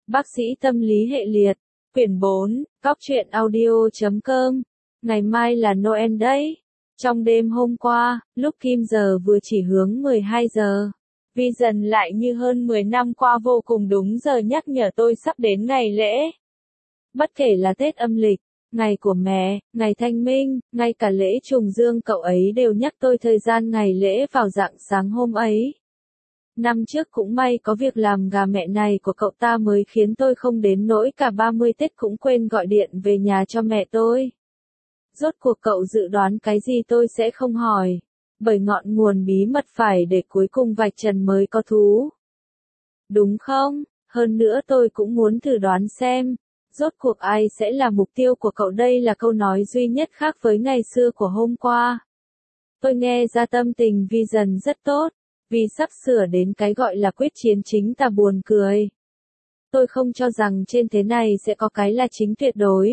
Bác sĩ tâm lý hệ liệt, quyển 4, Cóc truyện audio.com. Ngày mai là Noel đấy. Trong đêm hôm qua, lúc kim giờ vừa chỉ hướng 12 giờ, Vision lại như hơn 10 năm qua vô cùng đúng giờ nhắc nhở tôi sắp đến ngày lễ. Bất kể là Tết âm lịch, ngày của mẹ, ngày Thanh Minh, ngay cả lễ trùng dương cậu ấy đều nhắc tôi thời gian ngày lễ vào rạng sáng hôm ấy. Năm trước cũng may có việc làm gà mẹ này của cậu ta mới khiến tôi không đến nỗi cả 30 Tết cũng quên gọi điện về nhà cho mẹ tôi. Rốt cuộc cậu dự đoán cái gì tôi sẽ không hỏi, bởi ngọn nguồn bí mật phải để cuối cùng vạch trần mới có thú. Đúng không? Hơn nữa tôi cũng muốn thử đoán xem, rốt cuộc ai sẽ là mục tiêu của cậu, đây là câu nói duy nhất khác với ngày xưa của hôm qua. Tôi nghe ra tâm tình Vision rất tốt, vì sắp sửa đến cái gọi là quyết chiến chính tà buồn cười. Tôi không cho rằng trên thế này sẽ có cái là chính tuyệt đối.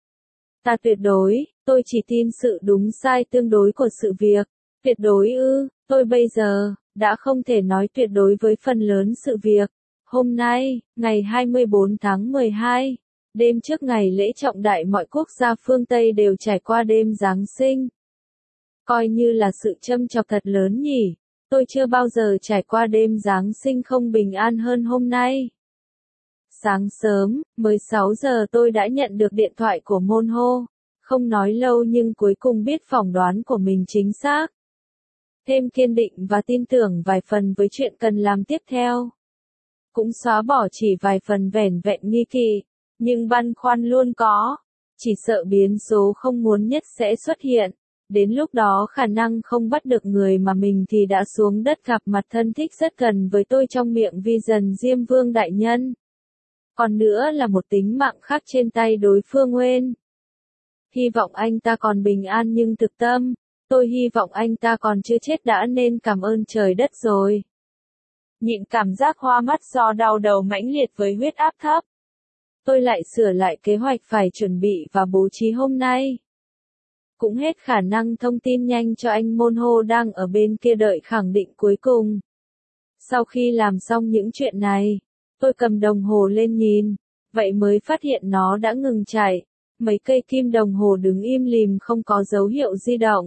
Ta tuyệt đối, tôi chỉ tin sự đúng sai tương đối của sự việc. Tuyệt đối ư, tôi bây giờ đã không thể nói tuyệt đối với phần lớn sự việc. Hôm nay, ngày 24 tháng 12, đêm trước ngày lễ trọng đại, mọi quốc gia phương Tây đều trải qua đêm Giáng sinh. Coi như là sự châm chọc thật lớn nhỉ, tôi chưa bao giờ trải qua đêm Giáng sinh không bình an hơn hôm nay. Sáng sớm, mới 6 giờ tôi đã nhận được điện thoại của Monho, không nói lâu nhưng cuối cùng biết phỏng đoán của mình chính xác. Thêm kiên định và tin tưởng vài phần với chuyện cần làm tiếp theo. Cũng xóa bỏ chỉ vài phần vẻn vẹn nghi kỵ, nhưng băn khoăn luôn có, chỉ sợ biến số không muốn nhất sẽ xuất hiện. Đến lúc đó khả năng không bắt được người mà mình thì đã xuống đất gặp mặt thân thích rất gần với tôi trong miệng Vision Diêm Vương đại nhân. Còn nữa là một tính mạng khác trên tay đối phương Nguyên. Hy vọng anh ta còn bình an, nhưng thực tâm, tôi hy vọng anh ta còn chưa chết đã nên cảm ơn trời đất rồi. Nhịn cảm giác hoa mắt do đau đầu mãnh liệt với huyết áp thấp. Tôi lại sửa lại kế hoạch phải chuẩn bị và bố trí hôm nay. Cũng hết khả năng thông tin nhanh cho anh Monho đang ở bên kia đợi khẳng định cuối cùng. Sau khi làm xong những chuyện này, tôi cầm đồng hồ lên nhìn, vậy mới phát hiện nó đã ngừng chạy. Mấy cây kim đồng hồ đứng im lìm không có dấu hiệu di động.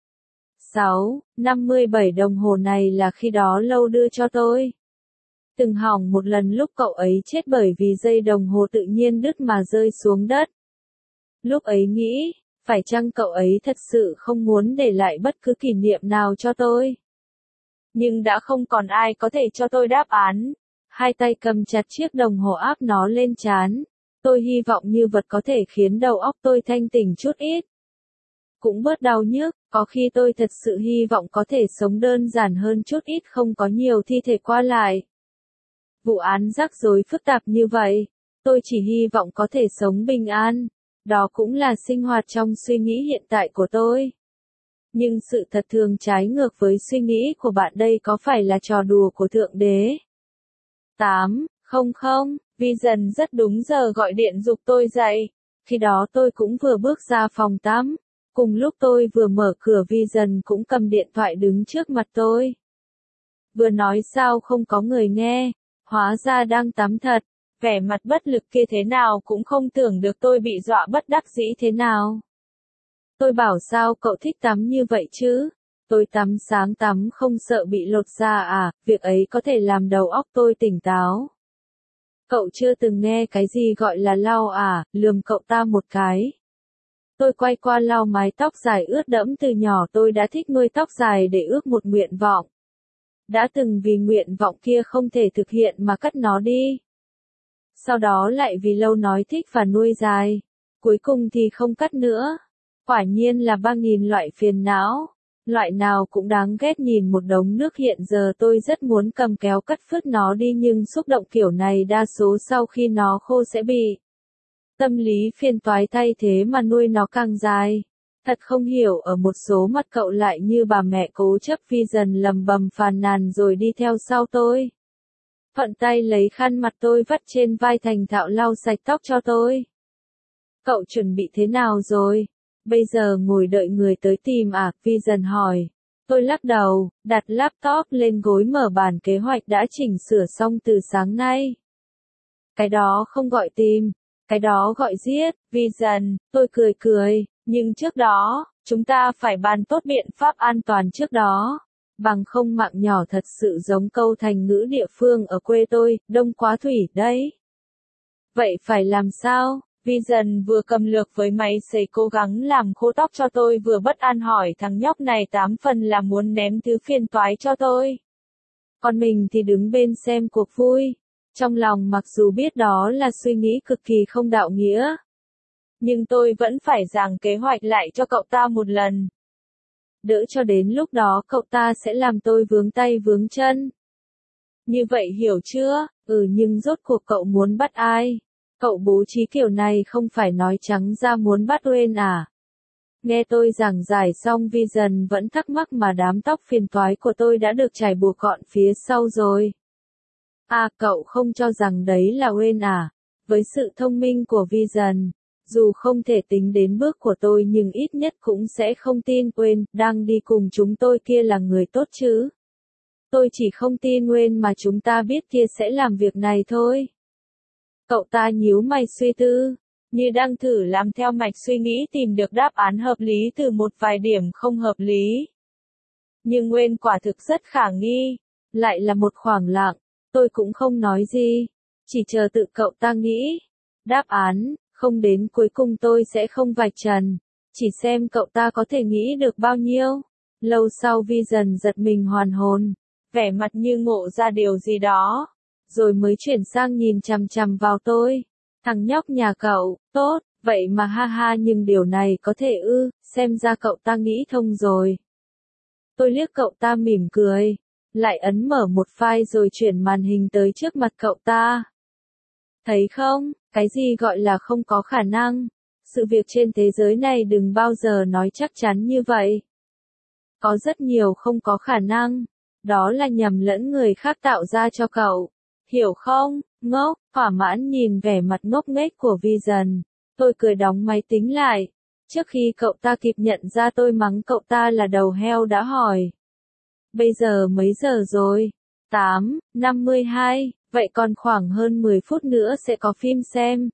6:57 đồng hồ này là khi đó Lâu đưa cho tôi. Từng hỏng một lần lúc cậu ấy chết bởi vì dây đồng hồ tự nhiên đứt mà rơi xuống đất. Lúc ấy nghĩ, phải chăng cậu ấy thật sự không muốn để lại bất cứ kỷ niệm nào cho tôi? Nhưng đã không còn ai có thể cho tôi đáp án. Hai tay cầm chặt chiếc đồng hồ áp nó lên trán. Tôi hy vọng như vật có thể khiến đầu óc tôi thanh tỉnh chút ít. Cũng bớt đau nhức, có khi tôi thật sự hy vọng có thể sống đơn giản hơn chút ít, không có nhiều thi thể qua lại. Vụ án rắc rối phức tạp như vậy, tôi chỉ hy vọng có thể sống bình an. Đó cũng là sinh hoạt trong suy nghĩ hiện tại của tôi. Nhưng sự thật thường trái ngược với suy nghĩ của bạn, đây có phải là trò đùa của Thượng Đế? 8:00, Vision rất đúng giờ gọi điện giục tôi dậy. Khi đó tôi cũng vừa bước ra phòng tắm. Cùng lúc tôi vừa mở cửa, Vision cũng cầm điện thoại đứng trước mặt tôi. Vừa nói sao không có người nghe, hóa ra đang tắm thật. Vẻ mặt bất lực kia thế nào cũng không tưởng được tôi bị dọa bất đắc dĩ thế nào. Tôi bảo sao cậu thích tắm như vậy chứ? Tôi tắm sáng tắm không sợ bị lột da à, việc ấy có thể làm đầu óc tôi tỉnh táo. Cậu chưa từng nghe cái gì gọi là lau à, lườm cậu ta một cái. Tôi quay qua lau mái tóc dài ướt đẫm, từ nhỏ tôi đã thích nuôi tóc dài để ước một nguyện vọng. Đã từng vì nguyện vọng kia không thể thực hiện mà cắt nó đi. Sau đó lại vì Lâu nói thích và nuôi dài. Cuối cùng thì không cắt nữa. Quả nhiên là 3000 loại phiền não. Loại nào cũng đáng ghét. Nhìn một đống nước hiện giờ tôi rất muốn cầm kéo cắt phứt nó đi, nhưng xúc động kiểu này đa số sau khi nó khô sẽ bị tâm lý phiền toái, thay thế mà nuôi nó càng dài. Thật không hiểu ở một số mặt cậu lại như bà mẹ cố chấp. Vision lầm bầm phàn nàn rồi đi theo sau tôi. Thuận tay lấy khăn mặt tôi vắt trên vai, thành thạo lau sạch tóc cho tôi. Cậu chuẩn bị thế nào rồi? Bây giờ ngồi đợi người tới tìm à? Vision hỏi. Tôi lắc đầu, đặt laptop lên gối mở bản kế hoạch đã chỉnh sửa xong từ sáng nay. Cái đó không gọi tìm, cái đó gọi giết. Vision, tôi cười cười, nhưng trước đó, chúng ta phải bàn tốt biện pháp an toàn trước đó. Bằng không mạng nhỏ thật sự giống câu thành ngữ địa phương ở quê tôi, đông quá thủy đấy. Vậy phải làm sao? Vision vừa cầm lược với máy sấy cố gắng làm khô tóc cho tôi vừa bất an hỏi thằng nhóc này 8 phần là muốn ném thứ phiền toái cho tôi. Còn mình thì đứng bên xem cuộc vui. Trong lòng mặc dù biết đó là suy nghĩ cực kỳ không đạo nghĩa. Nhưng tôi vẫn phải giảng kế hoạch lại cho cậu ta một lần. Đỡ cho đến lúc đó cậu ta sẽ làm tôi vướng tay vướng chân. Như vậy hiểu chưa? Nhưng rốt cuộc cậu muốn bắt ai? Cậu bố trí kiểu này không phải nói trắng ra muốn bắt Uyên à? Nghe tôi giảng giải xong Vision vẫn thắc mắc mà đám tóc phiền toái của tôi đã được trải buộc gọn phía sau rồi. À, cậu không cho rằng đấy là Uyên à? Với sự thông minh của Vision, dù không thể tính đến bước của tôi nhưng ít nhất cũng sẽ không tin Uyên đang đi cùng chúng tôi kia là người tốt chứ. Tôi chỉ không tin Uyên mà chúng ta biết kia sẽ làm việc này thôi. Cậu ta nhíu mày suy tư, như đang thử làm theo mạch suy nghĩ tìm được đáp án hợp lý từ một vài điểm không hợp lý. Nhưng Uyên quả thực rất khả nghi, lại là một khoảng lặng, tôi cũng không nói gì, chỉ chờ tự cậu ta nghĩ. Đáp án, không đến cuối cùng tôi sẽ không vạch trần, chỉ xem cậu ta có thể nghĩ được bao nhiêu. Lâu sau Vision giật mình hoàn hồn, vẻ mặt như ngộ ra điều gì đó. Rồi mới chuyển sang nhìn chằm chằm vào tôi. Thằng nhóc nhà cậu, tốt, vậy mà ha ha nhưng điều này có thể xem ra cậu ta nghĩ thông rồi. Tôi liếc cậu ta mỉm cười, lại ấn mở một file rồi chuyển màn hình tới trước mặt cậu ta. Thấy không, cái gì gọi là không có khả năng, sự việc trên thế giới này đừng bao giờ nói chắc chắn như vậy. Có rất nhiều không có khả năng, đó là nhầm lẫn người khác tạo ra cho cậu. Hiểu không, ngốc, thỏa mãn nhìn vẻ mặt ngốc nghếch của Vision. Tôi cười đóng máy tính lại. Trước khi cậu ta kịp nhận ra tôi mắng cậu ta là đầu heo đã hỏi. Bây giờ mấy giờ rồi? 8:52, vậy còn khoảng hơn 10 phút nữa sẽ có phim xem.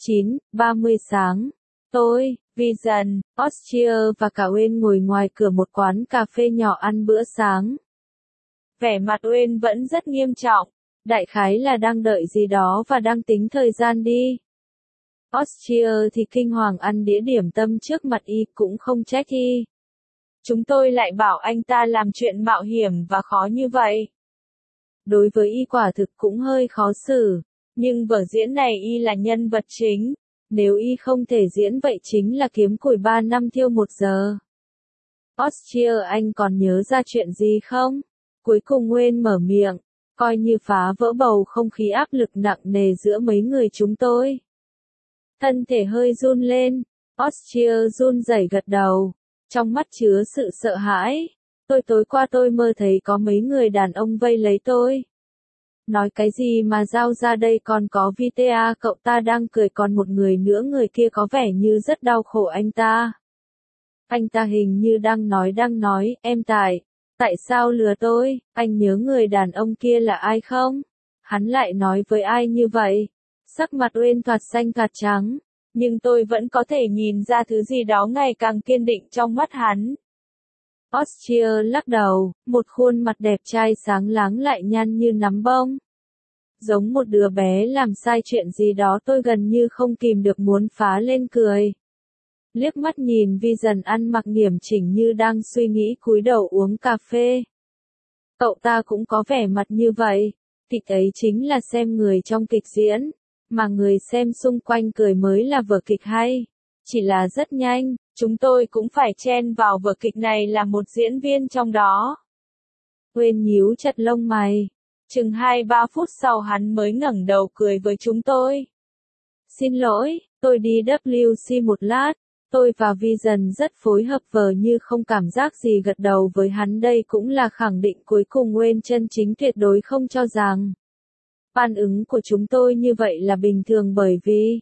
9:30 sáng. Tôi, Vision, Austria và cả Uyên ngồi ngoài cửa một quán cà phê nhỏ ăn bữa sáng. Vẻ mặt Uyên vẫn rất nghiêm trọng. Đại khái là đang đợi gì đó và đang tính thời gian đi. Austria thì kinh hoàng ăn đĩa điểm tâm trước mặt y cũng không trách y. Chúng tôi lại bảo anh ta làm chuyện mạo hiểm và khó như vậy. Đối với y quả thực cũng hơi khó xử, nhưng vở diễn này y là nhân vật chính. Nếu y không thể diễn vậy chính là kiếm củi 3 năm thiêu 1 giờ. Austria anh còn nhớ ra chuyện gì không? Cuối cùng Uyên mở miệng. Coi như phá vỡ bầu không khí áp lực nặng nề giữa mấy người chúng tôi. Thân thể hơi run lên, Austria run rẩy gật đầu, trong mắt chứa sự sợ hãi. Tối qua tôi mơ thấy có mấy người đàn ông vây lấy tôi. Nói cái gì mà giao ra đây còn có Vita cậu ta đang cười còn một người nữa người kia có vẻ như rất đau khổ anh ta. Anh ta hình như đang nói, em tại sao lừa tôi, anh nhớ người đàn ông kia là ai không? Hắn lại nói với ai như vậy? Sắc mặt Uyên thoạt xanh thoạt trắng, nhưng tôi vẫn có thể nhìn ra thứ gì đó ngày càng kiên định trong mắt hắn. Austria lắc đầu, một khuôn mặt đẹp trai sáng láng lại nhăn như nắm bông. Giống một đứa bé làm sai chuyện gì đó tôi gần như không kìm được muốn phá lên cười. Liếc mắt nhìn Vision ăn mặc nghiêm chỉnh như đang suy nghĩ cúi đầu uống cà phê. Cậu ta cũng có vẻ mặt như vậy, kịch ấy chính là xem người trong kịch diễn, mà người xem xung quanh cười mới là vở kịch hay. Chỉ là rất nhanh, chúng tôi cũng phải chen vào vở kịch này là một diễn viên trong đó. Uyên nhíu chặt lông mày, chừng 2-3 phút sau hắn mới ngẩng đầu cười với chúng tôi. Xin lỗi, tôi đi WC một lát. Tôi và Vision rất phối hợp vờ như không cảm giác gì gật đầu với hắn đây cũng là khẳng định cuối cùng Uyên chân chính tuyệt đối không cho rằng. Phản ứng của chúng tôi như vậy là bình thường bởi vì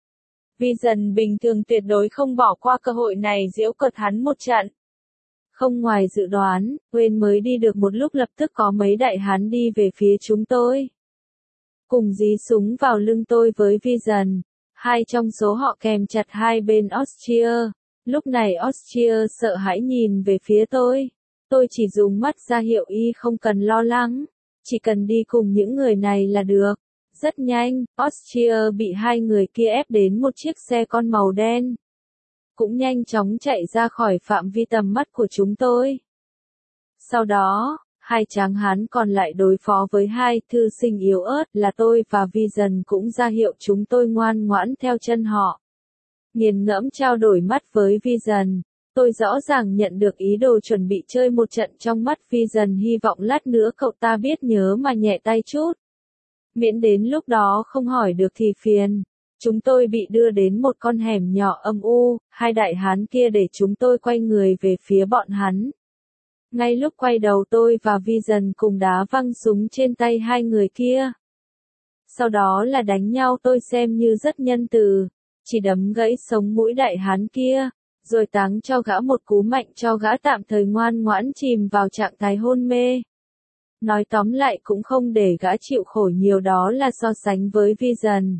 Vision bình thường tuyệt đối không bỏ qua cơ hội này giễu cợt hắn một trận. Không ngoài dự đoán, Uyên mới đi được một lúc lập tức có mấy đại hán đi về phía chúng tôi. cùng dí súng vào lưng tôi với Vision. Hai trong số họ kèm chặt hai bên Austria. Lúc này Austria sợ hãi nhìn về phía tôi. Tôi chỉ dùng mắt ra hiệu y không cần lo lắng. Chỉ cần đi cùng những người này là được. Rất nhanh, Austria bị hai người kia ép đến một chiếc xe con màu đen. Cũng nhanh chóng chạy ra khỏi phạm vi tầm mắt của chúng tôi. Sau đó, hai tráng hán còn lại đối phó với hai thư sinh yếu ớt là tôi và Vision cũng ra hiệu chúng tôi ngoan ngoãn theo chân họ. Nghiền ngẫm trao đổi mắt với Vision, tôi rõ ràng nhận được ý đồ chuẩn bị chơi một trận trong mắt Vision, hy vọng lát nữa cậu ta biết nhớ mà nhẹ tay chút. Miễn đến lúc đó không hỏi được thì phiền. Chúng tôi bị đưa đến một con hẻm nhỏ âm u, hai đại hán kia để chúng tôi quay người về phía bọn hắn. Ngay lúc quay đầu tôi và Vision cùng đá văng súng trên tay hai người kia. Sau đó là đánh nhau, tôi xem như rất nhân từ, chỉ đấm gãy sống mũi đại hán kia, rồi táng cho gã một cú mạnh cho gã tạm thời ngoan ngoãn chìm vào trạng thái hôn mê. Nói tóm lại cũng không để gã chịu khổ nhiều, đó là so sánh với Vision.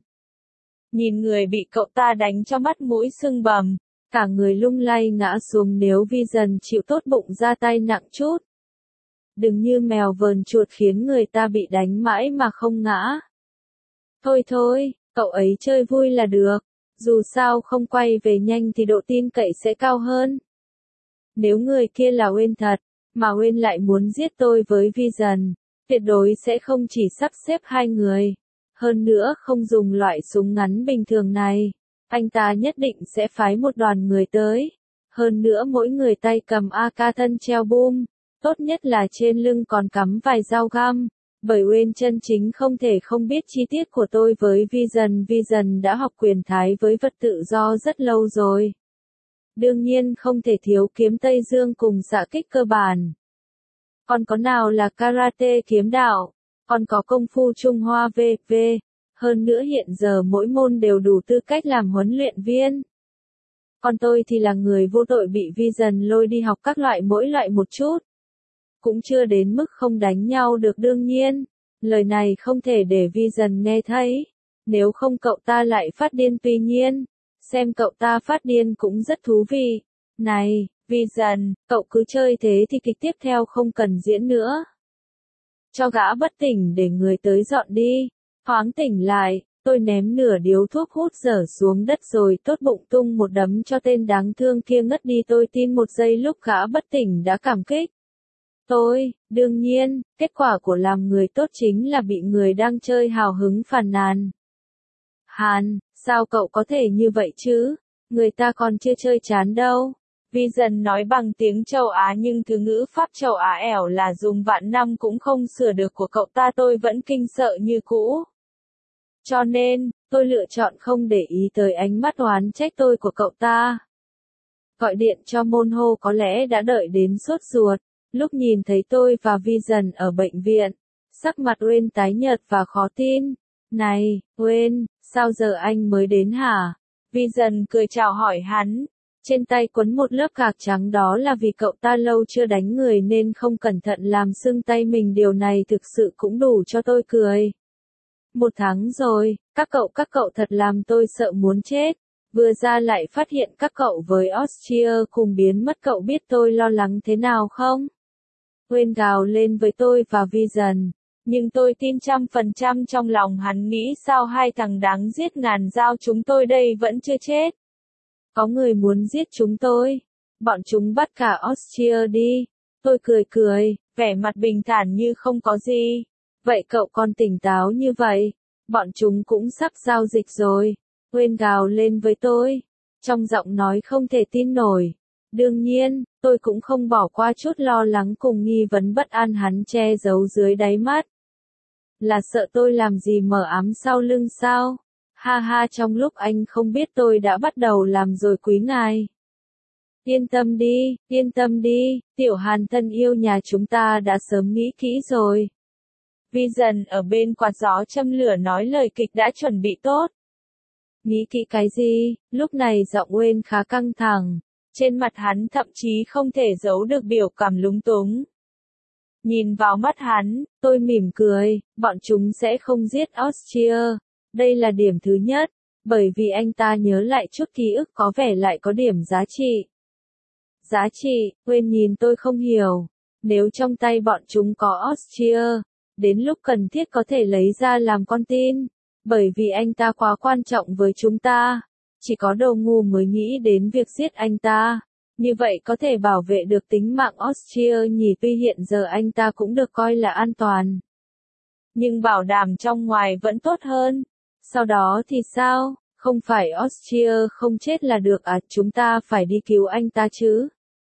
Nhìn người bị cậu ta đánh cho mắt mũi sưng bầm, cả người lung lay ngã xuống, nếu Vision chịu tốt bụng ra tay nặng chút. Đừng như mèo vờn chuột khiến người ta bị đánh mãi mà không ngã. Thôi thôi, cậu ấy chơi vui là được, dù sao không quay về nhanh thì độ tin cậy sẽ cao hơn. Nếu người kia là Wayne thật, mà Wayne lại muốn giết tôi với Vision, tuyệt đối sẽ không chỉ sắp xếp hai người. Hơn nữa không dùng loại súng ngắn bình thường này, anh ta nhất định sẽ phái một đoàn người tới. Hơn nữa mỗi người tay cầm AK thân treo boom, tốt nhất là trên lưng còn cắm vài dao găm. Bởi Wayne chân chính không thể không biết chi tiết của tôi với Vision. Vision đã học quyền Thái với vật tự do rất lâu rồi. Đương nhiên không thể thiếu kiếm Tây Dương cùng xạ kích cơ bản. Còn có nào là karate kiếm đạo, còn có công phu Trung Hoa v.v. Hơn nữa hiện giờ mỗi môn đều đủ tư cách làm huấn luyện viên. Còn tôi thì là người vô tội bị Vision lôi đi học các loại mỗi loại một chút. Cũng chưa đến mức không đánh nhau được, đương nhiên. Lời này không thể để Vision nghe thấy. Nếu không cậu ta lại phát điên, tuy nhiên. Xem cậu ta phát điên cũng rất thú vị. Này, Vision, cậu cứ chơi thế thì kịch tiếp theo không cần diễn nữa. Cho gã bất tỉnh để người tới dọn đi. Thoáng tỉnh lại, tôi ném nửa điếu thuốc hút dở xuống đất rồi tốt bụng tung một đấm cho tên đáng thương kia ngất đi. Tôi tin một giây lúc gã bất tỉnh đã cảm kích. Đương nhiên, kết quả của làm người tốt chính là bị người đang chơi hào hứng phàn nàn. Hàn, sao cậu có thể như vậy chứ? Người ta còn chưa chơi chán đâu. Vision nói bằng tiếng châu Á nhưng thứ ngữ pháp châu Á ẻo là dùng vạn năm cũng không sửa được của cậu ta. Tôi vẫn kinh sợ như cũ. Cho nên, tôi lựa chọn không để ý tới ánh mắt oán trách tôi của cậu ta. Gọi điện cho Monho có lẽ đã đợi đến sốt ruột. Lúc nhìn thấy tôi và Vision ở bệnh viện, sắc mặt Wayne tái nhợt và khó tin. Này, Wayne, sao giờ anh mới đến hả? Vision cười chào hỏi hắn. Trên tay quấn một lớp gạc trắng, đó là vì cậu ta lâu chưa đánh người nên không cẩn thận làm sưng tay mình. Điều này thực sự cũng đủ cho tôi cười. 1 tháng rồi, các cậu thật làm tôi sợ muốn chết. Vừa ra lại phát hiện các cậu với Austria cùng biến mất, cậu biết tôi lo lắng thế nào không? Wayne gào lên với tôi và Vision, nhưng tôi tin 100% trong lòng hắn nghĩ sao hai thằng đáng giết ngàn dao chúng tôi đây vẫn chưa chết. Có người muốn giết chúng tôi. Bọn chúng bắt cả Austria đi. Tôi cười, vẻ mặt bình thản như không có gì. Vậy cậu còn tỉnh táo như vậy? Bọn chúng cũng sắp giao dịch rồi. Wayne gào lên với tôi, trong giọng nói không thể tin nổi. Đương nhiên, tôi cũng không bỏ qua chút lo lắng cùng nghi vấn bất an hắn che giấu dưới đáy mắt. Là sợ tôi làm gì mờ ám sau lưng sao? Ha ha, trong lúc anh không biết tôi đã bắt đầu làm rồi quý ngài. Yên tâm đi, Tiểu Hàn thân yêu nhà chúng ta đã sớm nghĩ kỹ rồi. Vision ở bên quạt gió châm lửa nói lời kịch đã chuẩn bị tốt. Nghĩ kỹ cái gì? Lúc này giọng Wayne khá căng thẳng. Trên mặt hắn thậm chí không thể giấu được biểu cảm lúng túng. Nhìn vào mắt hắn, tôi mỉm cười, bọn chúng sẽ không giết Austria. Đây là điểm thứ nhất, bởi vì anh ta nhớ lại chút ký ức có vẻ lại có điểm giá trị. Giá trị, quên nhìn tôi không hiểu. Nếu trong tay bọn chúng có Austria, đến lúc cần thiết có thể lấy ra làm con tin. Bởi vì anh ta quá quan trọng với chúng ta. Chỉ có đồ ngu mới nghĩ đến việc giết anh ta. Như vậy có thể bảo vệ được tính mạng Austria nhỉ, tuy hiện giờ anh ta cũng được coi là an toàn. Nhưng bảo đảm trong ngoài vẫn tốt hơn. Sau đó thì sao? Không phải Austria không chết là được à, chúng ta phải đi cứu anh ta chứ.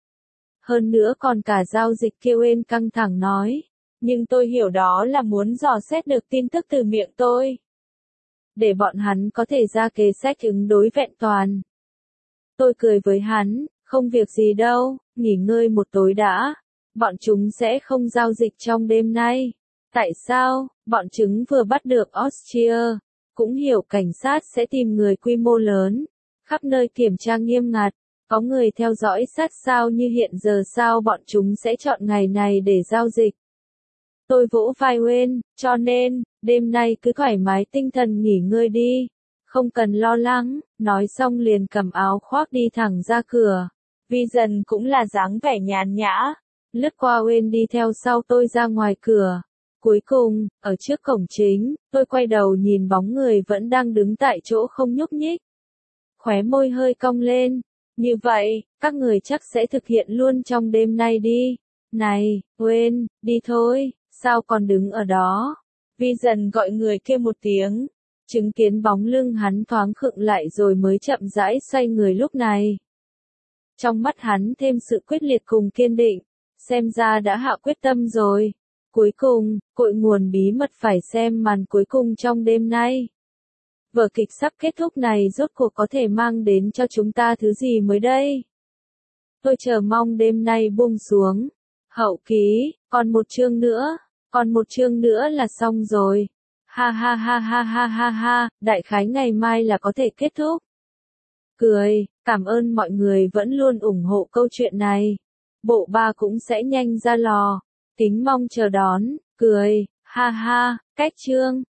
Hơn nữa còn cả giao dịch kêu ên căng thẳng nói. Nhưng tôi hiểu đó là muốn dò xét được tin tức từ miệng tôi. Để bọn hắn có thể ra kế sách ứng đối vẹn toàn. Tôi cười với hắn, không việc gì đâu, nghỉ ngơi một tối đã. Bọn chúng sẽ không giao dịch trong đêm nay. Tại sao? Bọn chúng vừa bắt được Austria. Cũng hiểu cảnh sát sẽ tìm người quy mô lớn. Khắp nơi kiểm tra nghiêm ngặt. Có người theo dõi sát sao như hiện giờ, sao bọn chúng sẽ chọn ngày này để giao dịch. Tôi vỗ vai Wayne, cho nên, đêm nay cứ thoải mái tinh thần nghỉ ngơi đi. Không cần lo lắng, nói xong liền cầm áo khoác đi thẳng ra cửa. Vision cũng là dáng vẻ nhàn nhã. Lướt qua Wayne đi theo sau tôi ra ngoài cửa. Cuối cùng, ở trước cổng chính, tôi quay đầu nhìn bóng người vẫn đang đứng tại chỗ không nhúc nhích. Khóe môi hơi cong lên. Như vậy, các người chắc sẽ thực hiện luôn trong đêm nay đi. Này, Wayne, đi thôi, sao còn đứng ở đó? Vision gọi người kêu một tiếng. Chứng kiến bóng lưng hắn thoáng khựng lại rồi mới chậm rãi xoay người lúc này. Trong mắt hắn thêm sự quyết liệt cùng kiên định. Xem ra đã hạ quyết tâm rồi. Cuối cùng, cội nguồn bí mật phải xem màn cuối cùng trong đêm nay. Vở kịch sắp kết thúc này rốt cuộc có thể mang đến cho chúng ta thứ gì mới đây? Tôi chờ mong đêm nay buông xuống. Hậu ký, còn một chương nữa là xong rồi. Ha ha ha ha ha ha ha, đại khái ngày mai là có thể kết thúc. Cười, cảm ơn mọi người vẫn luôn ủng hộ câu chuyện này. Bộ 3 cũng sẽ nhanh ra lò. Kính mong chờ đón, cười, ha ha, cách chương.